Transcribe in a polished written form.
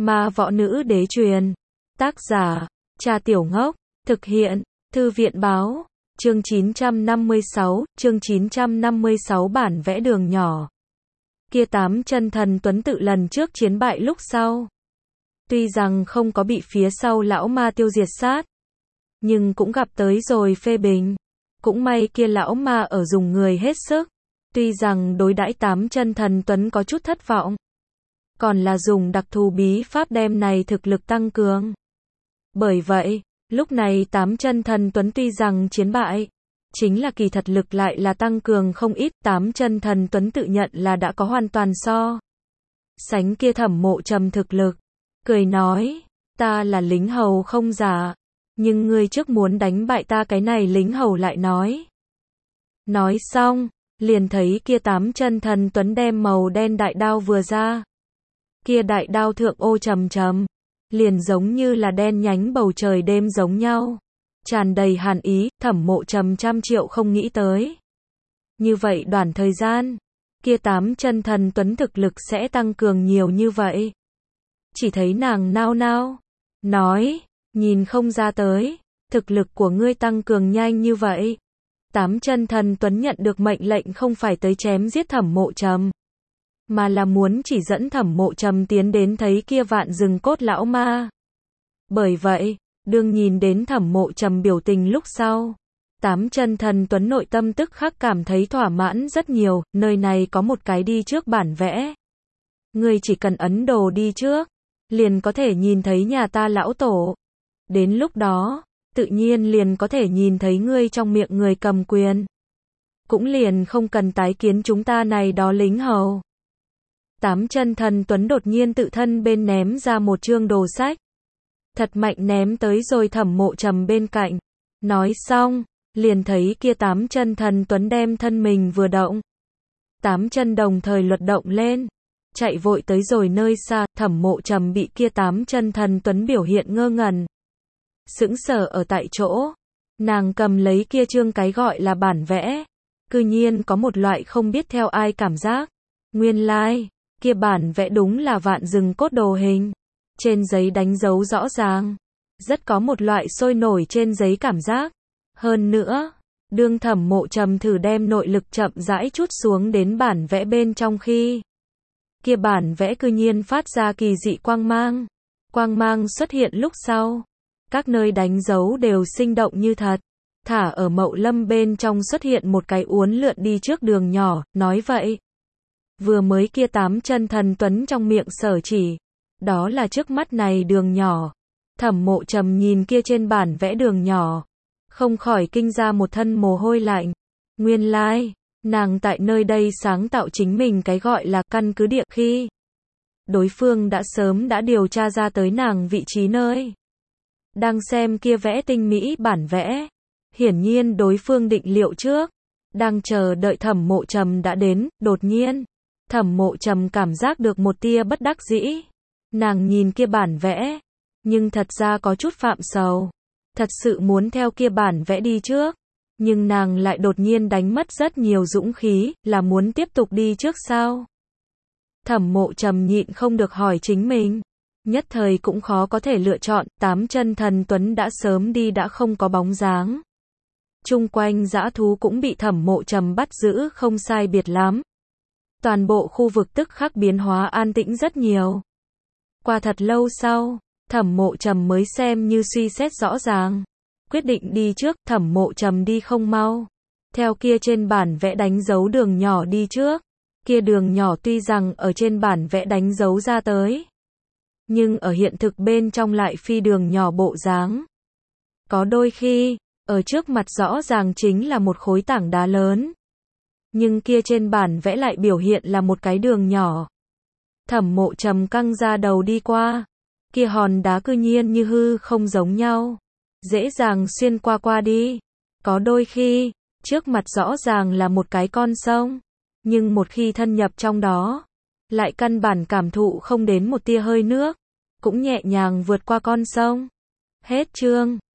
Ma võ nữ đế truyền. Tác giả, Trà Tiểu Ngốc. Thực hiện, Thư viện báo. Chương 956 bản vẽ đường nhỏ. Kia tám chân thần tuấn tự lần trước chiến bại lúc sau. Tuy rằng không có bị phía sau lão ma tiêu diệt sát, nhưng cũng gặp tới rồi phê bình. Cũng may kia lão ma ở dùng người hết sức. Tuy rằng đối đãi tám chân thần tuấn có chút thất vọng, còn là dùng đặc thù bí pháp đem này thực lực tăng cường. Bởi vậy, lúc này tám chân thần tuấn tuy rằng chiến bại, chính là kỳ thật lực lại là tăng cường không ít. Tám chân thần tuấn tự nhận là đã có hoàn toàn so sánh kia Thẩm Mộ Trầm thực lực, cười nói, ta là lính hầu không giả, nhưng ngươi trước muốn đánh bại ta. Cái này lính hầu lại nói. Nói xong, liền thấy kia tám chân thần tuấn đem màu đen đại đao vừa ra. Kia đại đao thượng ô trầm trầm, liền giống như là đen nhánh bầu trời đêm giống nhau, tràn đầy hàn ý. Thẩm Mộ Trầm trăm triệu không nghĩ tới, như vậy đoạn thời gian, kia tám chân thần tuấn thực lực sẽ tăng cường nhiều như vậy. Chỉ thấy nàng nao nao, nói, nhìn không ra tới, thực lực của ngươi tăng cường nhanh như vậy. Tám chân thần tuấn nhận được mệnh lệnh không phải tới chém giết Thẩm Mộ Trầm, mà là muốn chỉ dẫn Thẩm Mộ Trầm tiến đến thấy kia vạn rừng cốt lão ma. Bởi vậy, đương nhìn đến Thẩm Mộ Trầm biểu tình lúc sau, tám chân thần tuấn nội tâm tức khắc cảm thấy thỏa mãn rất nhiều. Nơi này có một cái đi trước bản vẽ, ngươi chỉ cần ấn đồ đi trước, liền có thể nhìn thấy nhà ta lão tổ. Đến lúc đó, tự nhiên liền có thể nhìn thấy ngươi trong miệng người cầm quyền, cũng liền không cần tái kiến chúng ta này đó lính hầu. Tám chân thần tuấn đột nhiên tự thân bên ném ra một chương đồ sách, thật mạnh ném tới rồi Thẩm Mộ Trầm bên cạnh. Nói xong, liền thấy kia tám chân thần tuấn đem thân mình vừa động, tám chân đồng thời luật động lên, chạy vội tới rồi nơi xa. Thẩm Mộ Trầm bị kia tám chân thần tuấn biểu hiện ngơ ngẩn, sững sờ ở tại chỗ. Nàng cầm lấy kia chương cái gọi là bản vẽ, cư nhiên có một loại không biết theo ai cảm giác. Nguyên lai, kia bản vẽ đúng là vạn rừng cốt đồ hình, trên giấy đánh dấu rõ ràng, rất có một loại sôi nổi trên giấy cảm giác. Hơn nữa, đương Thẩm Mộ Trầm thử đem nội lực chậm rãi chút xuống đến bản vẽ bên trong khi, kia bản vẽ cư nhiên phát ra kỳ dị quang mang. Quang mang xuất hiện lúc sau, các nơi đánh dấu đều sinh động như thật. Thả ở Mậu Lâm bên trong xuất hiện một cái uốn lượn đi trước đường nhỏ. Nói vậy, vừa mới kia tám chân thần tuấn trong miệng sở chỉ, đó là trước mắt này đường nhỏ. Thẩm Mộ Trầm nhìn kia trên bản vẽ đường nhỏ, không khỏi kinh ra một thân mồ hôi lạnh. Nguyên lai, nàng tại nơi đây sáng tạo chính mình cái gọi là căn cứ địa khi, đối phương đã sớm đã điều tra ra tới nàng vị trí nơi. Đang xem kia vẽ tinh mỹ bản vẽ, hiển nhiên đối phương định liệu trước, đang chờ đợi Thẩm Mộ Trầm đã đến. Đột nhiên, Thẩm Mộ Trầm cảm giác được một tia bất đắc dĩ. Nàng nhìn kia bản vẽ, nhưng thật ra có chút phạm sầu, thật sự muốn theo kia bản vẽ đi trước, nhưng nàng lại đột nhiên đánh mất rất nhiều dũng khí. Là muốn tiếp tục đi trước sao? Thẩm Mộ Trầm nhịn không được hỏi chính mình, nhất thời cũng khó có thể lựa chọn. Tám chân thần tuấn đã sớm đi đã không có bóng dáng, chung quanh dã thú cũng bị Thẩm Mộ Trầm bắt giữ không sai biệt lắm. Toàn bộ khu vực tức khắc biến hóa an tĩnh rất nhiều. Qua thật lâu sau, Thẩm Mộ Trầm mới xem như suy xét rõ ràng, quyết định đi trước. Thẩm Mộ Trầm đi không mau, theo kia trên bản vẽ đánh dấu đường nhỏ đi trước. Kia đường nhỏ tuy rằng ở trên bản vẽ đánh dấu ra tới, nhưng ở hiện thực bên trong lại phi đường nhỏ bộ dáng. Có đôi khi, ở trước mặt rõ ràng chính là một khối tảng đá lớn, nhưng kia trên bản vẽ lại biểu hiện là một cái đường nhỏ. Thẩm Mộ Trầm căng ra đầu đi qua, kia hòn đá cư nhiên như hư không giống nhau, dễ dàng xuyên qua qua đi. Có đôi khi, trước mặt rõ ràng là một cái con sông, nhưng một khi thân nhập trong đó, lại căn bản cảm thụ không đến một tia hơi nước, cũng nhẹ nhàng vượt qua con sông. Hết chương.